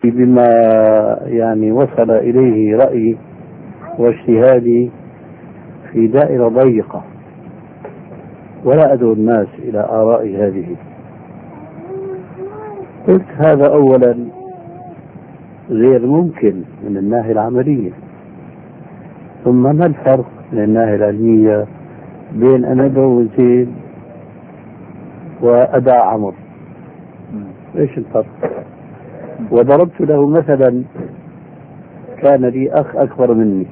آتي بما يعني وصل إليه رأيي واجتهادي في دائرة ضيقة، ولا أدعو الناس إلى آرائي هذه. قلت هذا أولا غير ممكن من الناحية العملية، ثم ما الفرق من الناحية العلمية بين أن أدعو زيد وأدع عمر؟ إيش الفرق؟ وضربت له مثلا، كان لي أخ أكبر مني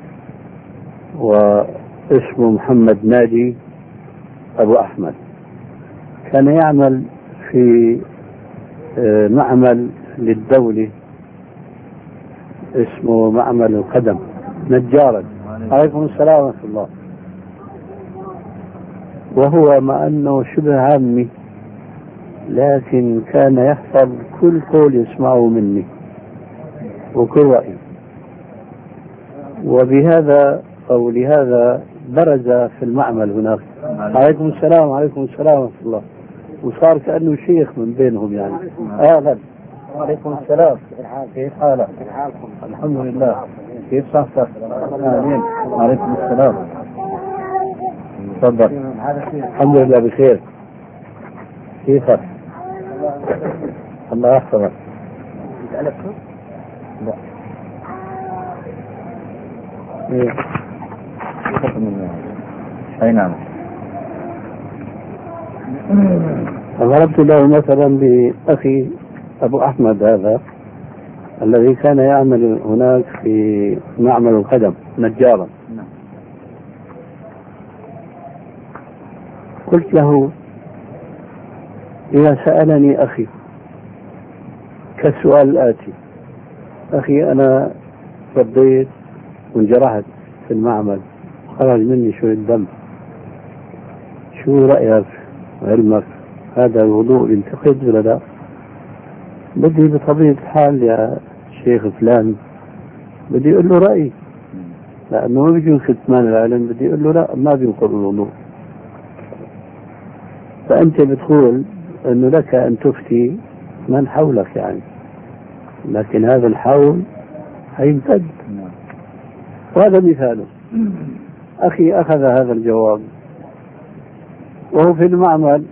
واسمه محمد ناجي أبو أحمد، كان يعمل في معمل للدولة اسمه معمل القدم نجارا. عليكم السلام ورحمة الله. وهو مع أنه شبه عامي لكن كان يحفظ كل قول يسمعه مني وكل رأي، وبهذا أو لهذا برز في المعمل هناك. عليكم السلام. وعليكم السلام ورحمة الله. وصار كأنه شيخ من بينهم يعني. أهلا. وعليكم السلام. كيف حالك؟ الحمد لله. كيف صحتك؟ آمين. وعليكم السلام. تفضل. الحمد لله بخير. كيفك؟ الله يحفظك. لا. ايه. اي نعم. ضربت له مثلا بأخي أبو أحمد هذا الذي كان يعمل هناك في معمل القدم نجارا. قلت له إذا سألني أخي كالسؤال الآتي: أخي أنا رديت وانجرحت في المعمل، خرج مني شوية دم، شو رأيك وعلمك؟ هذا الوضوء ينتقد ولا لا؟ بدي بطبيعة الحال يا شيخ فلان بدي أقول له رأيي، لأنه ما بيجوز كتمان العلم. بدي أقول له لا، ما بينقض الوضوء. فأنت بتقول أنه لك أن تفتي من حولك يعني، لكن هذا الحول هيمتد. وهذا مثاله. أخي أخذ هذا الجواب وهو في المعمل.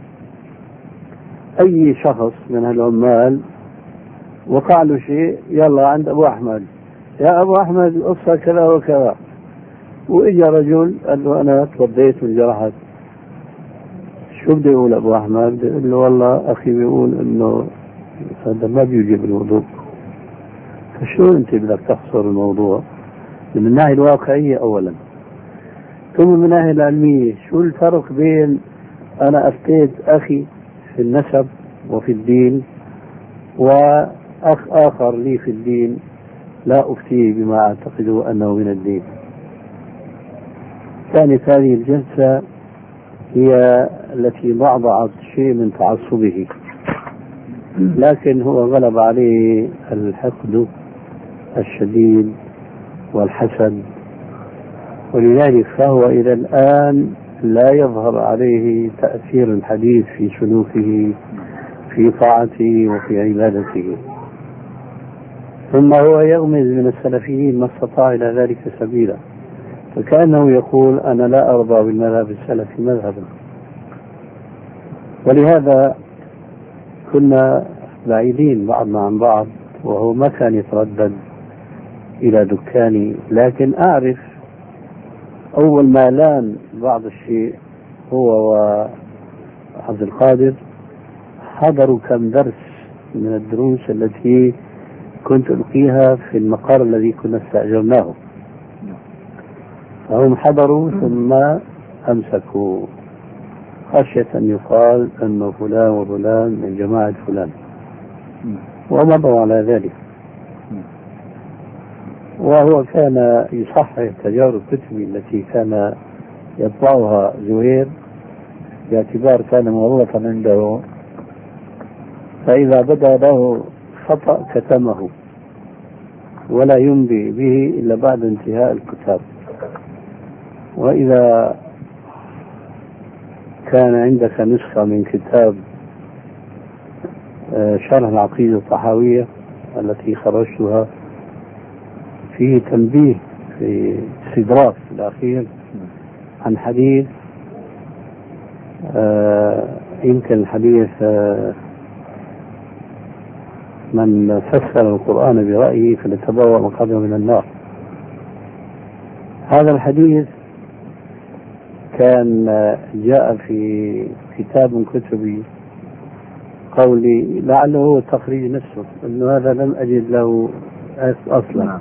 أي شخص من العمال وقع له شيء، يلا عند أبو أحمد، يا أبو أحمد القصة كذا وكذا. وإجا رجل قال له أنا توضيت وانجرحت، شو بده يقول أبو أحمد؟ بيقول له والله أخي بيقول إنه هذا ما بيوجب الوضوء. فشو أنت بدك تحصر الموضوع؟ من الناحية الواقعية أولا، ثم من الناحية العلمية. شو الفرق بين أنا أفتيت أخي في النسب وفي الدين وأخ آخر لي في الدين لا أفتيه بما أعتقده أنه من الدين؟ كانت هذه الجلسة هي التي ضعضعت شيء من تعصبه، لكن هو غلب عليه الحقد الشديد والحسد، ولذلك فهو إلى الآن لا يظهر عليه تأثير الحديث في سلوكه في طاعته وفي عبادته. ثم هو يغمز من السلفيين ما استطاع إلى ذلك سبيلا، فكأنه يقول أنا لا أرضى بالمذهب السلفي مذهبا. ولهذا كنا بعيدين بعضنا عن بعض، وهو ما كان يتردد إلى دكاني، لكن أعرف أول ما لان بعض الشيء هو وعبد القادر حضروا كم درس من الدروس التي كنت ألقيها في المقر الذي كنا استأجرناه، فهم حضروا ثم أمسكوا خشية أن يقال أنه فلان وفلان من جماعة فلان، ومضوا على ذلك. وهو كان يصحح تجارب كتبي التي كان يطبعها زهير باعتبار كان مغلطا عنده، فإذا بدا له خطأ كتمه ولا ينبي به إلا بعد انتهاء الكتاب. وإذا كان عندك نسخة من كتاب شرح العقيدة الطحاوية التي خرجتها فيه تنبيه في استدراك الأخير عن حديث يمكن الحديث من فسر القرآن برأيه فليتبوأ مقعده من النار. هذا الحديث كان جاء في كتاب من كتبي قولي لعله هو التخريج نفسه انه هذا لم اجد له اصلا.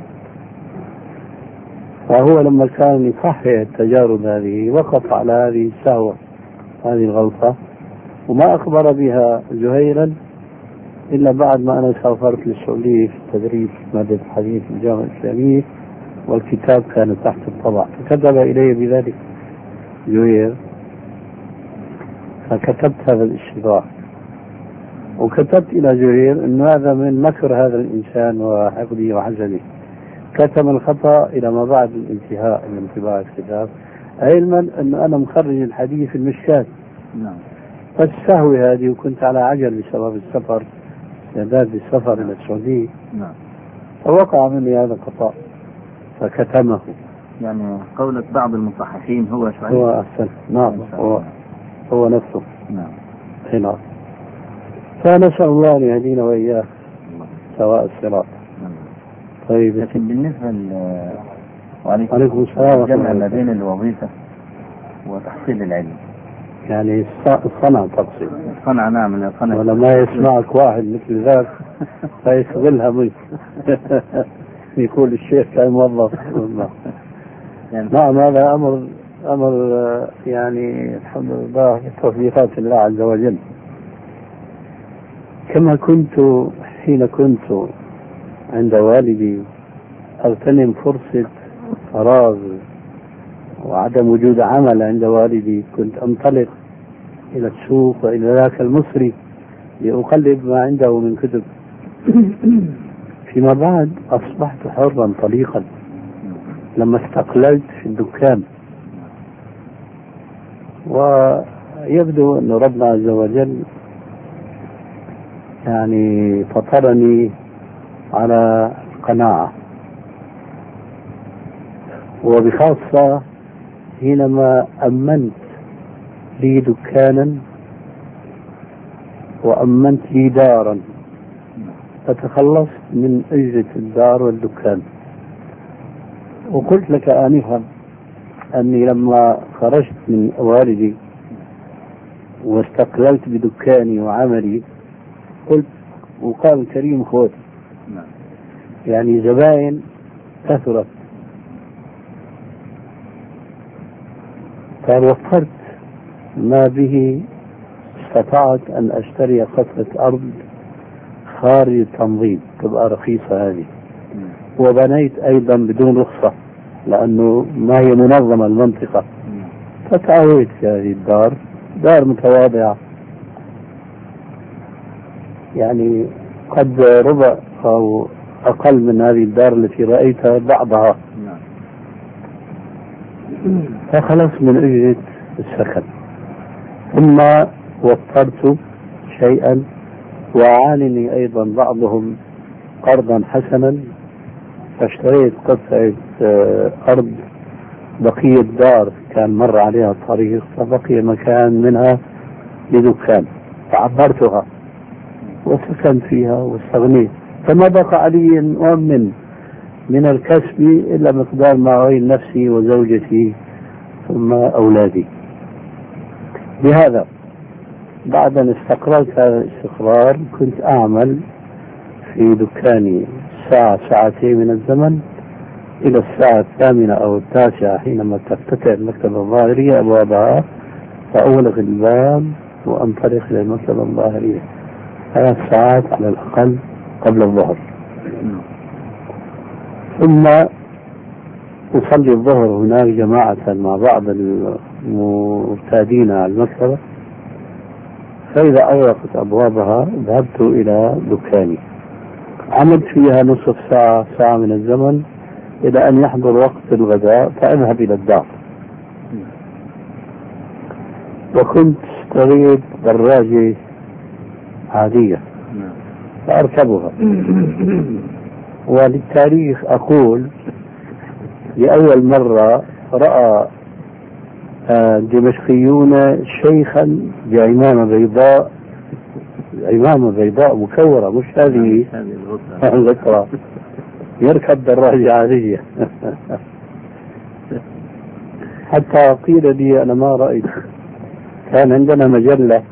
فهو لما كان يصحح التجارب هذه وقف على هذه السهوة هذه الغلطة وما أخبر بها زهيرا إلا بعد ما أنا سافرت للسعودية في التدريس في مادة الحديث في الجامعة الإسلامية والكتاب كان تحت الطبع فكتب إلي بذلك زهير فكتبت هذا الاشتراك وكتبت إلى زهير أن هذا من مكر هذا الإنسان وحقده وحسده كتم الخطأ إلى ما بعد الانتهاء من طباعة الكتاب علما أن أنا مخرج الحديث في المشكاة. نعم. فالسهوة هذه وكنت على عجل بسبب السفر استعداد السفر إلى السعودية. نعم. فوقع مني هذا الخطأ فكتمه. يعني قولة بعض المصححين هو شعيب هو أحسن. نعم هو نفسه. نعم. نعم. فنسأل الله أن يهدينا وإياه سواء الصراط. طيب. لكن بالنسبة وعليكم السلام الجمع ما بين الوظيفة وتحصيل العلم يعني الصنع تقصد الصنع. نعم الصنع ولا ما يسمعك واحد مثل ذاك فيشغلها منك يقول الشيخ كان موظف. نعم هذا أمر يعني الحمد لله بتوفيقات الله عز وجل. كما كنت حين كنت عند والدي أغتنم فرصة فراغ وعدم وجود عمل عند والدي كنت أنطلق إلى السوق وإلى ذاك المصري لأقلب ما عنده من كتب. فيما بعد أصبحت حرا طليقا لما استقللت في الدكان ويبدو أن ربنا عز وجل يعني فطرني على قناعة وبخاصة حينما أمنت لي دكانا وأمنت لي دارا فتخلصت من أجرة الدار والدكان. وقلت لك آنفا أني لما خرجت من والدي واستقللت بدكاني وعملي قلت وقال الكريم خوتي يعني زبائن كثرت فوفرت ما به استطعت أن أشتري قطعة أرض خارج التنظيم تبقى رخيصة هذه وبنيت أيضا بدون رخصة لأنه ما هي منظمة المنطقة فتعويت في هذه الدار دار متواضعة يعني قد ربع أو أقل من هذه الدار التي رأيتها بعضها فخلص من أجرة السكن. ثم وفرت شيئا وعانني أيضا بعضهم قرضا حسنا فاشتريت قطعة أرض بقية دار كان مر عليها الطريق فبقي مكان منها لدكان فعبرتها وسكنت فيها واستغنيت فما بقى علي من الكسب إلا مقدار ما أعين نفسي وزوجتي ثم أولادي. بهذا بعد أن استقررت هذا الاستقرار كنت أعمل في دكاني ساعتين من الزمن إلى الساعة 8 أو 9 حينما تفتتح المكتبة الظاهرية أبوابها فأغلق الباب وأنطلق إلى المكتبة الظاهرية 3 ساعات على الأقل قبل الظهر ثم أصلي الظهر هناك جماعة مع بعض المرتادين على المكتبة فإذا أغلقت أبوابها ذهبت إلى دكاني عملت فيها نصف ساعة من الزمن إلى أن يحضر وقت الغداء فأذهب إلى الدار. وكنت اشتريت دراجة عادية فأركبها. وللتاريخ أقول لأول مرة رأى دمشقيون شيخا بعمامة بيضاء، عمامة بيضاء مكورة، مش هذه الذكرى، يركب دراجة عادية. حتى قيل لي أنا ما رأيت، كان عندنا مجلة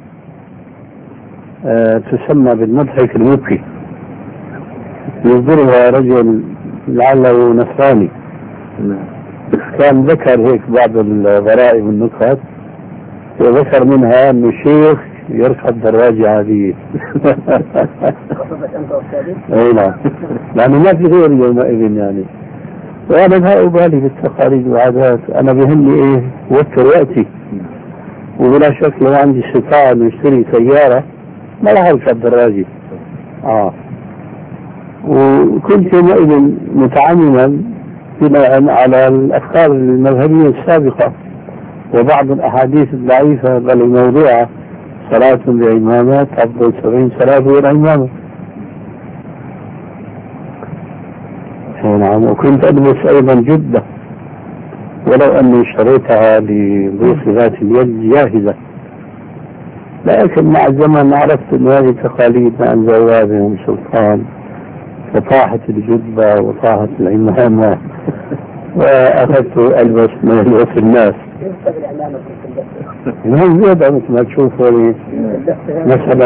تسمى بالمضحك المبكي، يصدرها رجل لعله نصراني، كان ذكر هيك بعض الغرائب والنكت، وذكر منها أن الشيخ يركب دراجة عادية. اي نعم، لأنه ما في غير يومئذ يعني. وأنا ما أبالي بالتقاليد والعادات، أنا بهمني إيه وفر وقتي، وبلا شك لو عندي استطاعة إنه اشتري سيارة ما راح أركب دراجة. وكنت يومئذ متعمما بناء على الأفكار المذهبية السابقة وبعض الأحاديث الضعيفة بل الموضوعة، صلاة بعمامة تفضل 70 صلاة غير عمامة. نعم. وكنت ألبس أيضا جدة ولو أني اشتريتها لضيق ذات اليد جاهزة، لكن مع الزمن عرفت أن هذه تقاليد ما أنزل الله بهم سلطان، فطاحت الجدة وطاحت العمامة وأخذت ألبس ما يلبس الناس. نعم زيادة مثل ما تشوفوا مثلا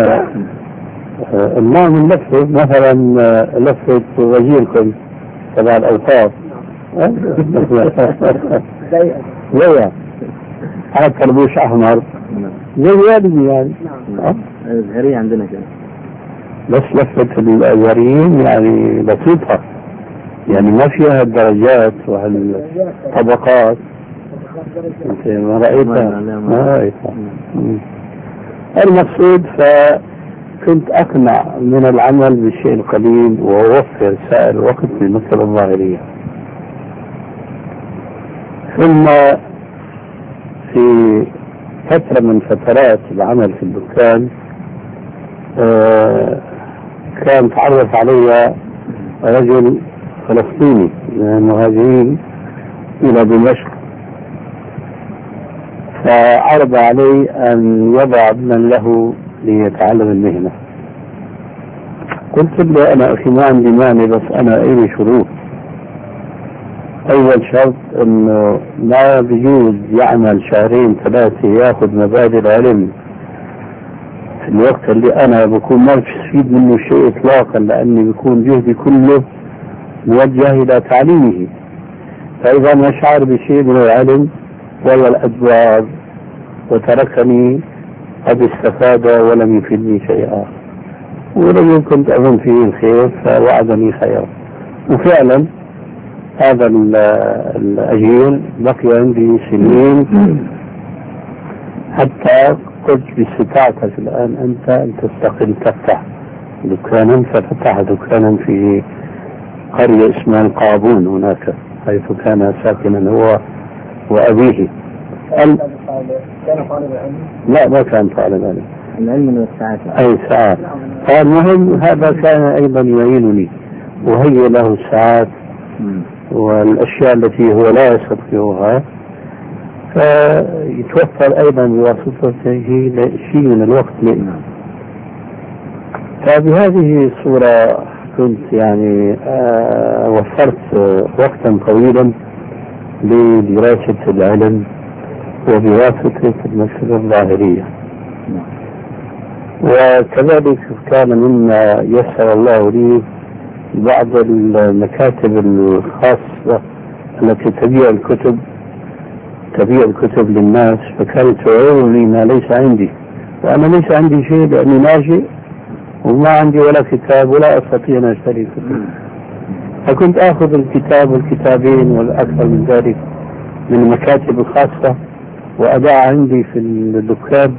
النوم اللفة، مثلا لفة وزيركم تبع الأوقاف زيها على طربوش أحمر زي والدي يعني. الزهرية عندنا كده، بس لفة الأزهريين يعني بسيطة، يعني ما فيها الدرجات والطبقات. انت ما رأيتها؟ ما رأيتها. المقصود فكنت أقنع من العمل بالشيء القليل وأوفر سائر الوقت للمكتبة الظاهرية. ثم في فترة من فترات العمل في الدكان كان تعرف علي رجل فلسطيني من المهاجرين إلى دمشق، فعرض علي أن يضع ابنا له ليتعلم المهنة. قلت له أنا أخي ما عندي مانع، بس أنا إلي شروط. أول شرط أنه ما بيجوز يعمل شهرين ثلاثة يأخذ مبادئ العلم في الوقت اللي أنا بكون ما بستفيد منه شيء إطلاقا، لأني بكون جهدي كله موجه إلى تعليمه. فإذا ما شعر بشيء من العلم ولا الأدوار وتركني قد استفاد ولم يفيدني شيئا، ولو كنت أظن فيه الخير فوعدني خير. وفعلا هذا الأجير بقي عندي سنين حتى قلت باستطاعتك الآن أنت أن تستقل تفتح دكانا، ففتح دكانا في قرية اسمها القابون هناك حيث كان ساكنا هو وأبيه. كان طالب علم؟ لا ما كان طالب علم، العلم من الساعات. أي ساعات. فالمهم هذا كان أيضا يعينني وهي له الساعات والأشياء التي هو لا يستطيعها، فيتوفر أيضا بواسطته شيء من الوقت لنا. فبهذه الصورة كنت يعني وفرت وقتا طويلا لدراسة العلم وبواسطة المكتبة الظاهرية. وكذلك كان مما يسر الله لي بعض المكاتب الخاصة التي تبيع الكتب للناس، فكانت تعيرني ما ليس عندي، وأنا ليس عندي شيء لأني ناجئ وما عندي ولا كتاب ولا أستطيع أن أشتري كتب. فكنت أخذ الكتاب والكتابين والأكثر من ذلك من المكاتب الخاصة وأضع عندي في الدكان،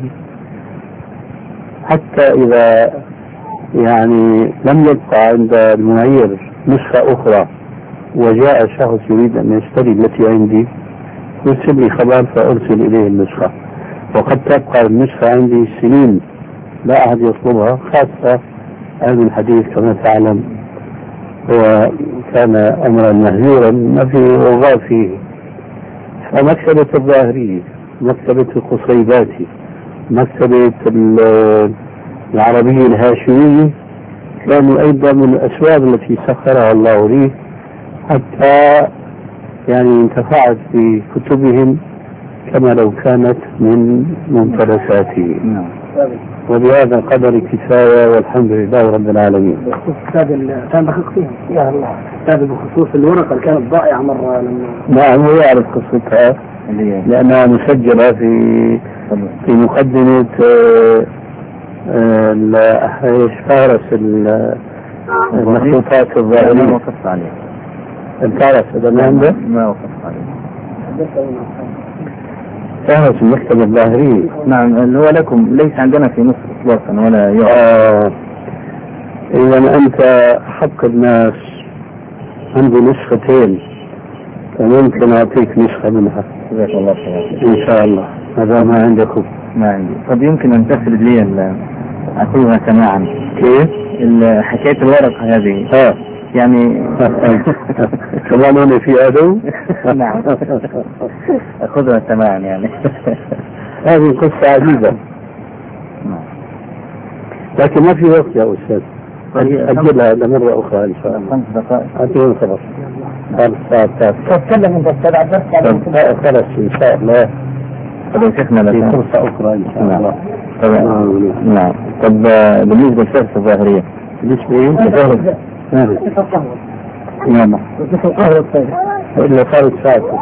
حتى إذا يعني لم يبقى عند المعير نسخة أخرى وجاء شخص يريد أن يشتري التي عندي يرسل لي خبر فأرسل إليه النسخة، وقد تبقى النسخة عندي سنين لا أحد يطلبها، خاصة هذا الحديث كما تعلم هو كان أمرا مهجورا ما في وغاء فيه. فمكتبة الظاهري، مكتبة القصيباتي، مكتبة العربي الهاشمي كانوا أيضا من الأسباب التي سخرها الله لي حتى يعني انتفعت بكتبهم كما لو كانت من ممتلكاته. وبهذا القدر كفاية والحمد لله رب العالمين. كان دقيق فيها يا الله، كتاب بخصوص الورقة اللي كانت ضائعة مرة نعم هو يعرف قصتها لأنها مسجلة في مقدمة فارس المخطوطات الظاهرية. ما وقفت عليه. انت عارف هذا ما عنده؟ ما وقفت عليه. فارس المكتبة الظاهرية. نعم اللي هو لكم ليس عندنا في مصر اطلاقا ولا إذا أنت حق الناس عنده نسختين فممكن أعطيك نسخة منها. جزاك الله خير. إن شاء الله. هذا ما عندكم؟ ما عندي. طب يمكن أن تسرد لي أخذها سماعا. كيف؟ حكاية الورقة هذه. يعني كمان هنا في عدو. نعم أخذها سماعا يعني. هذه قصة عجيبة لكن ما في وقت يا أستاذ. أجلها لمرة أخرى إن شاء الله. 5 دقائق. أعطيهم خبر. تتكلم أنت أستاذ عباس. خلاص إن شاء الله. طب شيخنا في فرصة أخرى إن شاء الله. نعم. طب بالنسبة للفرصة الظاهرية. بالنسبة لي نعم. إلا صارت ساعة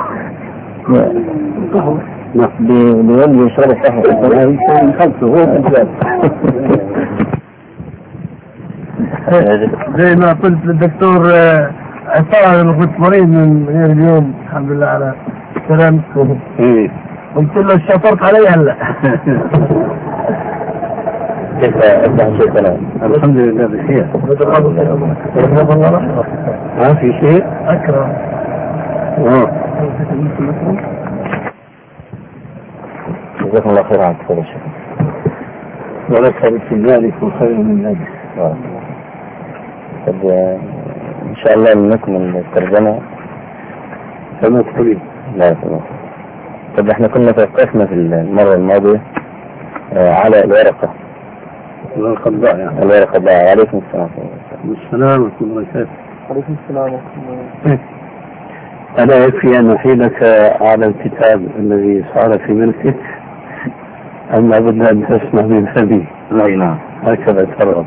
بيولي يشرب الصحة من خلفه هو زي ما قلت للدكتور عصام أنا كنت مريض من غير اليوم الحمد لله على سلامتكم. قلت له شطرت علي هلا. كيف أصبح شيخنا؟ الحمد لله بخير. ما في شيء؟ أكرم. جزاكم الله خير عن كل شيء. ولك مثل ذلك وخير من ذلك. طب إن شاء الله نكمل الترجمة كما تقولين. لا تمام. طب احنا كنا توقفنا في المرة الماضية على الورقة. الورقة الضائعة. الورقة الضائعة. عليكم السلام. السلام ورحمة الله وبركاته. عليكم السلام ورحمة الله. ألا يكفي أن أحيلك على الكتاب الذي صار في ملكك أم لابد أن تسمع من أبي؟ نعم. هكذا ترغب.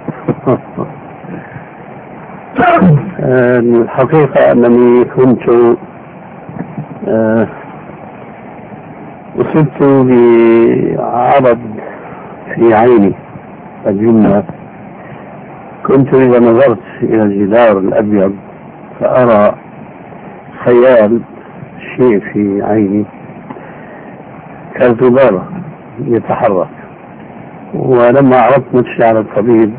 الحقيقة أنني كنت أصبت بعرض في عيني الجملة. كنت إذا نظرت إلى الجدار الأبيض فأرى خيال شيء في عيني كالذبابة يتحرك. ولما عرضت نفسي على الطبيب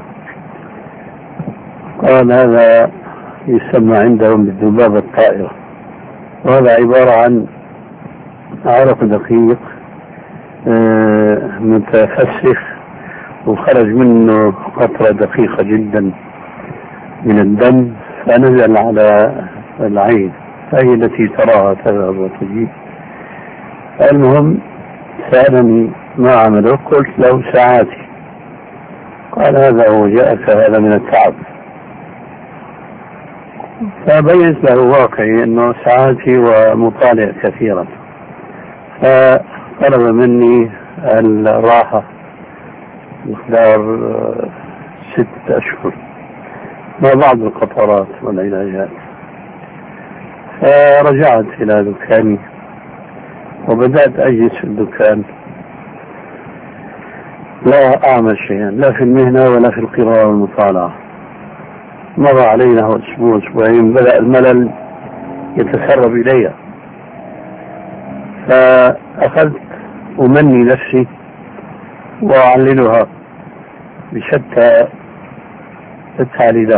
قال هذا يسمى عندهم بالذبابة الطائرة، وهذا عبارة عن عرق دقيق متفسخ وخرج منه قطرة دقيقة جدا من الدم فنزل على العين، فهي التي تراها تذهب وتجي. المهم سألني ما عمله، قلت له ساعاتي. قال هذا هو جاءك هذا من التعب. فبينت له واقعي انه ساعاتي ومطالع كثيرا، فطلب مني الراحة مقدار 6 أشهر مع بعض القطرات والعلاجات. فرجعت إلى دكاني وبدأت أجلس في الدكان لا أعمل شيئا لا في المهنة ولا في القراءة والمطالعة. مر علينا أسبوع أسبوعين بدأ الملل يتسرب إلي، فأخذت أمني نفسي وأعللها بشتى التعليلات.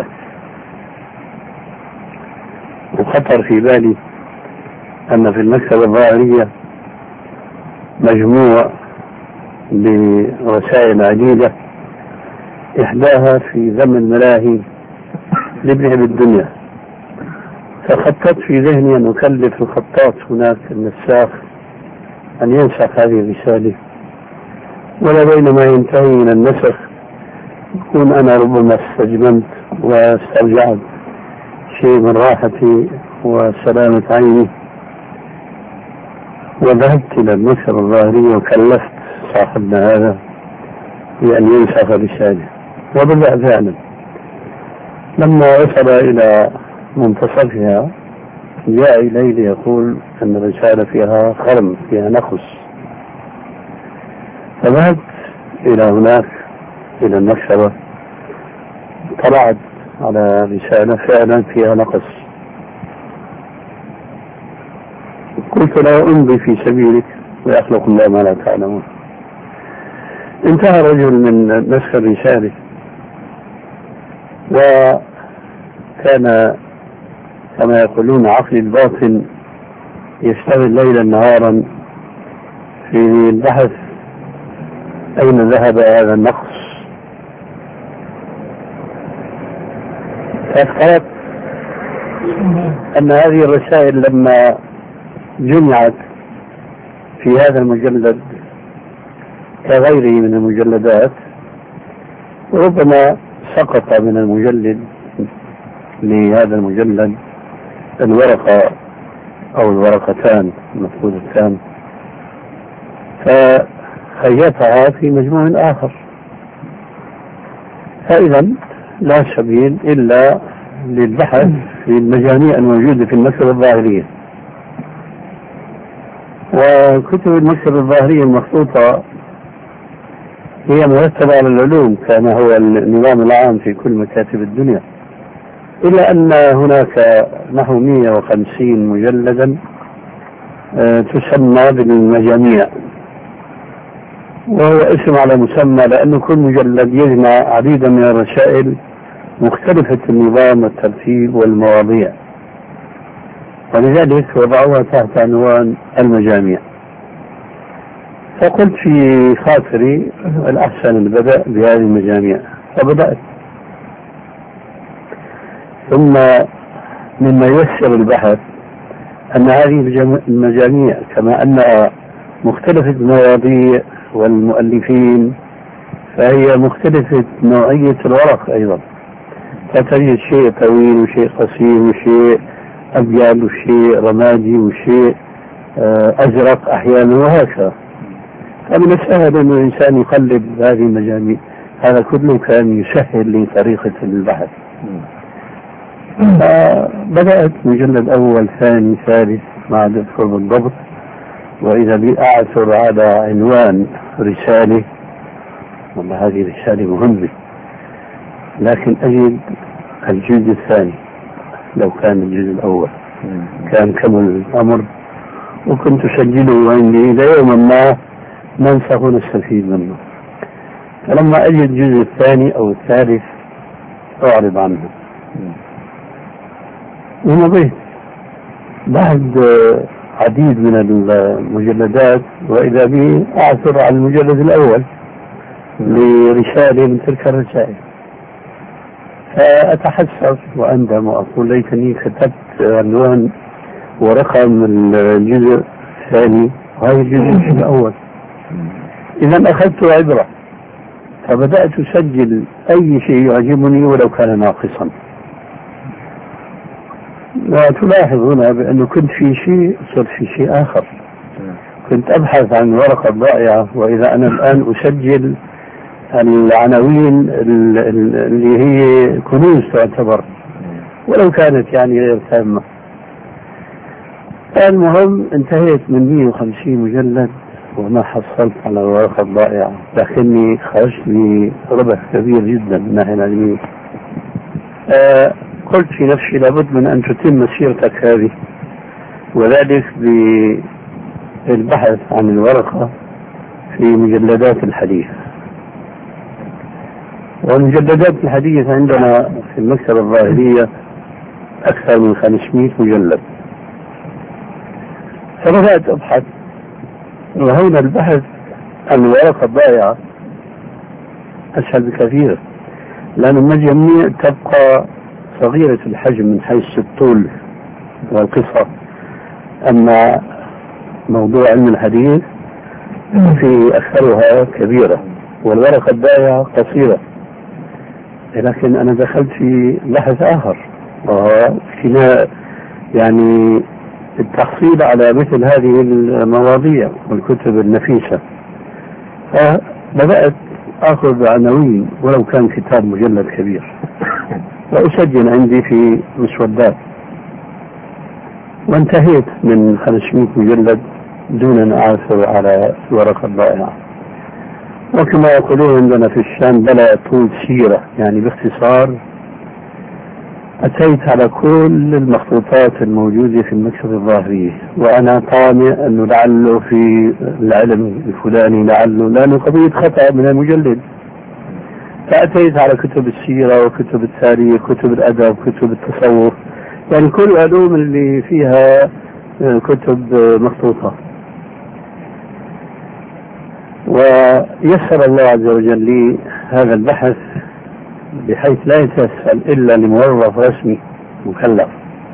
وخطر في بالي أن في المكتبة الظاهرية مجموع برسائل عديدة إحداها في ذم الملاهي لابنه بالدنيا، فخططت في ذهني أن أكلف الخطاط هناك النساخ أن ينسخ هذه الرسالة، ولا بينما ينتهي من النسخ يكون أنا ربما استجممت واسترجعت شيء من راحتي وسلامة عيني، وذهبت إلى المكتبة الظاهرية وكلفت صاحبنا هذا بأن ينسخ رسالة. وبدأ فعلا لما وصل إلى منتصفها جاء إلي ليقول أن الرسالة فيها خرم، فيها نقص. فذهبت إلى هناك إلى المكتبة، طلعت على رسالة فعلا فيها نقص. قلت له امضي في سبيلك ويخلق الله ما لا تعلمون. انتهى رجل من نسخ الرسالة وكان كما يقولون عقل الباطن يشتغل ليلا نهارا في البحث أين ذهب هذا النقص. فافترضت أن هذه الرسائل لما جمعت في هذا المجلد كغيره من المجلدات ربما سقط من المجلد لهذا المجلد الورقة أو الورقتان المفقودتان، فخيطها في مجموع آخر. فإذا لا سبيل إلا للبحث في المجاميع الموجودة في المكتبة الظاهرية. وكتب المكتبة الظاهرية المخطوطة هي مرتبة على العلوم كما هو النظام العام في كل مكاتب الدنيا، إلا أن هناك نحو 150 مجلدا تسمى بالمجاميع، وهو اسم على مسمى لأن كل مجلد يجمع عديدا من الرسائل مختلفة النظام والترتيب والمواضيع، ولذلك وضعوها تحت عنوان المجاميع. فقلت في خاطري الأحسن البدء بهذه المجاميع، فبدأت. ثم مما يسر البحث أن هذه المجاميع كما أنها مختلفة المواضيع والمؤلفين فهي مختلفة نوعية الورق أيضا، فتجد شيء طويل وشيء قصير وشيء أبيض وشيء رمادي وشيء أزرق أحيانا وهكذا. فمن السهل أن الإنسان يقلب هذه المجاميع، هذا كله كان يسهل لطريقة البحث. فبدأت مجلد أول ثاني ثالث ما عاد أذكر بالضبط، وإذا بي أعثر على عنوان رسالة، والله هذه رسالة مهمة، لكن أجد الجزء الثاني لو كان الجزء الأول كان كمل الأمر، وكنت أسجله عندي إلى يوم ما ننسخ ونستفيد منه. فلما أجد الجزء الثاني أو الثالث أعرض عنه ومضيت بعد عديد من المجلدات، وإذا بي أعثر على المجلد الأول لرسالة من تلك الرسائل، فأتحسر وأندم وأقول ليتني كتبت عنوان ورقم الجزء الثاني وهذا الجزء الأول. إذا أخذت عبرة، فبدأت أسجل أي شيء يعجبني ولو كان ناقصا. وتلاحظ هنا بأنه كنت في شيء صرت في شيء آخر، كنت أبحث عن ورقة ضائعة، وإذا أنا الآن أسجل العناوين اللي هي كنوز تعتبر ولو كانت يعني غير تامة. المهم انتهيت من 150 مجلد وما حصلت على الورقة الضائعة، لكني خرجت بربح كبير جدا من ناحية العلمية. قلت في نفسي لابد من أن تتم مسيرتك هذه، وذلك بالبحث عن الورقة في مجلدات الحديث. والمجلدات الحديث عندنا في المكتبة الظاهرية أكثر من 500 مجلد. فبدأت أبحث، وهنا البحث عن الورقة الضائعة أسهل بكثير، لأن المجاميع تبقى صغيرة الحجم من حيث الطول والقصة. أما موضوع علم الحديث في أكثرها كبيرة والورقة الضائعة قصيرة. لكن أنا دخلت في بحث آخر وهو يعني التحصيل على مثل هذه المواضيع والكتب النفيسة. فبدأت أخذ عناوين ولو كان كتاب مجلد كبير وأسجل عندي في مسودات، وانتهيت من 500 مجلد دون أن أعثر على الورقة الضائعة. وكما يقولون عندنا في الشام بلا طول سيرة، يعني باختصار أتيت على كل المخطوطات الموجودة في المكتبة الظاهرية، وأنا طامع أنه لعله في العلم الفلاني لأنه قضية خطأ من المجلد. فأتيت على كتب السيرة وكتب التاريخ، كتب الأدب، كتب التصوف، يعني كل العلوم اللي فيها كتب مخطوطة. ويسر الله عز وجل لي هذا البحث بحيث لا يتسهل إلا لموظف رسمي مكلف.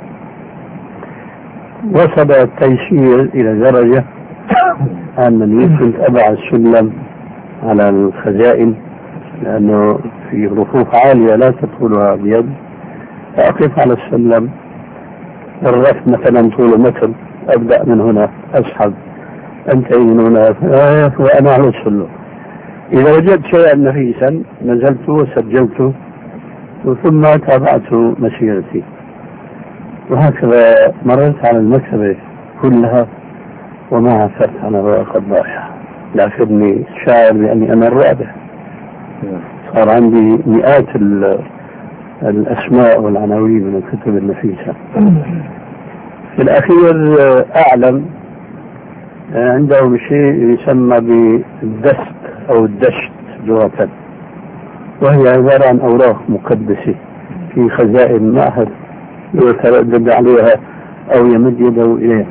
وصل التيسير إلى درجة أنني كنت أضع السلم على الخزائن، لأنه في رفوف عالية لا تطولها بيد، فأقف على السلم الرف مثلا طوله متر، أبدأ من هنا أسحب أنتهي من هنا وأنا على السلم. إذا وجدت شيئا نفيسا نزلت وسجلته ثم تابعت مسيرتي. وهكذا مررت على المكتبة كلها وما عثرت على ورقة ضائعة. لكني شاعر بأني أنا الرابع، صار عندي مئات الأسماء والعناوين من الكتب النفيسة. في الأخير أعلم عندهم شيء يسمى بالدست أو الدشت لغة، وهي عبارة عن أوراق مقدسة في خزائن ما أحد يتردد عليها أو يمد يده إليها.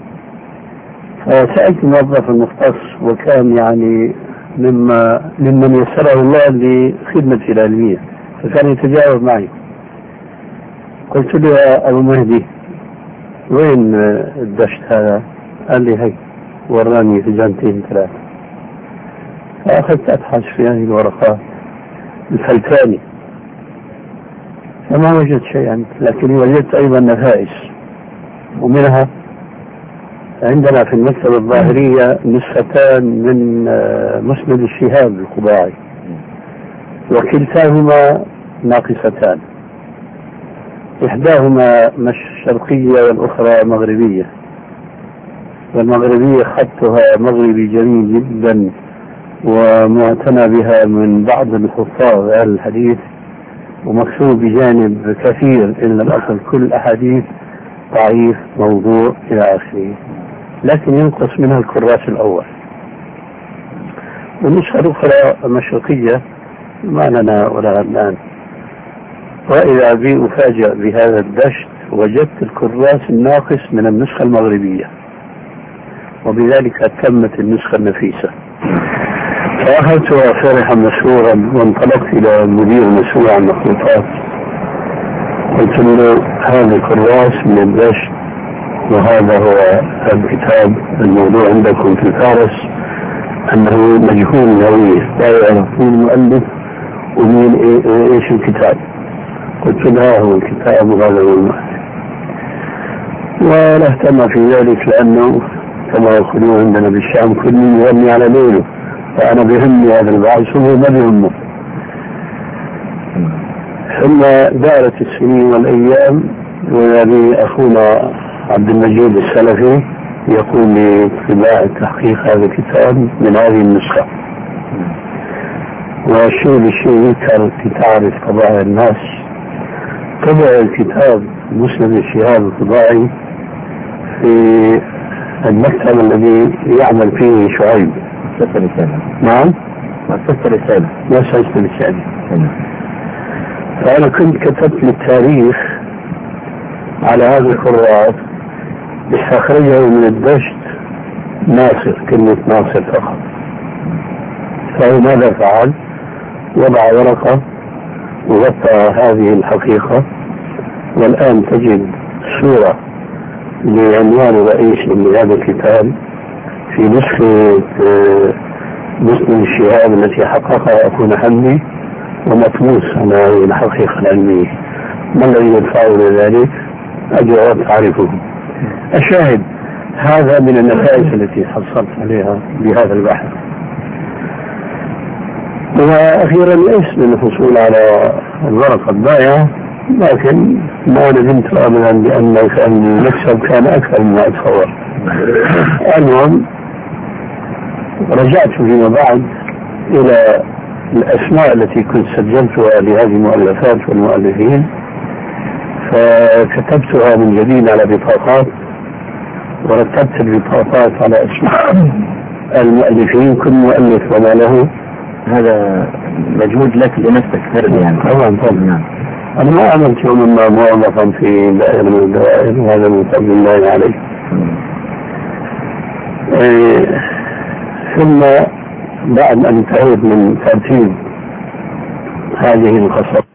فسألت الموظف المختص، وكان يعني ممن يسره الله لخدمتي العلمية، فكان يتجاوب معي. قلت له يا أبو مهدي وين الدشت هذا؟ قال لي هي، وراني في جانتين ثلاثة. فأخذت أبحث في هذه الورقات الفلتاني فما وجدت شيئا، لكن وجدت أيضا نفائس. ومنها عندنا في المكتبة الظاهرية نسختان من مسند الشهاب القباعي، وكلتاهما ناقصتان، إحداهما شرقية والأخرى مغربية، والمغربية خطها مغربي جميل جدا ومعتنى بها من بعض الحفاظ أهل الحديث، ومكتوب بجانب كثير إن الأصل كل الأحاديث ضعيف موضوع إلى آخره، لكن ينقص منها الكراس الأول. والنسخة الأخرى مشرقية ما لنا ولا الآن. وإذا بي أفاجأ بهذا الدشت وجدت الكراس الناقص من النسخة المغربية، وبذلك تمت النسخة النفيسة. فأخذتها فرحا مسرورا وانطلقت إلى المدير المسؤول عن المخطوطات، قلت له هذا الكراس من الدشت، وهذا هو الكتاب الموضوع عندكم في فارس أنه مجهول الهوية، لا يعرفون المؤلف ومين إيش الكتاب. قلت له هو الكتاب وهذا هو المؤلف، ولا اهتم في ذلك، لأنه كما يقولون عندنا بالشام كل يغني على ليله، فأنا بهمني هذا البحث وهو ما بهمه. ثم دارت السنين والأيام، ويعني أخونا عبد المجيد السلفي يقول لطباعة تحقيق هذا الكتاب من هذه النسخة. والشيء بالشيء يذكر تعرف طبائع الناس. طبع الكتاب مسند الشهاب القباعي في المكتب الذي يعمل فيه شعيب. نعم، مؤسسة رسالة. مؤسسة رسالة. فأنا كنت كتبت للتاريخ على هذا الكراس استخرجه من الدشت ناصر، كلمة ناصر فقط. فهو ماذا فعل؟ وضع ورقة وغطى هذه الحقيقة. والآن تجد صورة لعنوان رئيسي لهذا الكتاب في نسخة مسلم الشهاب التي حققها أخونا حمدي، ومطموس على هذه الحقيقة العلمية. ما الذي يدفعه لذلك؟ أجوبة تعرفه. الشاهد هذا من النتائج التي حصلت عليها بهذا البحث. وأخيرا ليس من الحصول على الورقة الضائعة، لكن ما ندمت أبدا بأن المكسب كان أكثر مما أتصور. المهم رجعت فيما بعد إلى الأسماء التي كنت سجلتها لهذه المؤلفات والمؤلفين، فكتبتها من جديد على بطاقات، ورتبت البطاقات على أسماء المؤلفين، كل مؤلف وما له. هذا مجهود لك لنفسك فرد يعني. طبعا. أنا ما عملت يوم ما موظفا في دائرة من الدوائر، وهذا من فضل الله عليه. ثم بعد أن انتهيت من ترتيب هذه القصص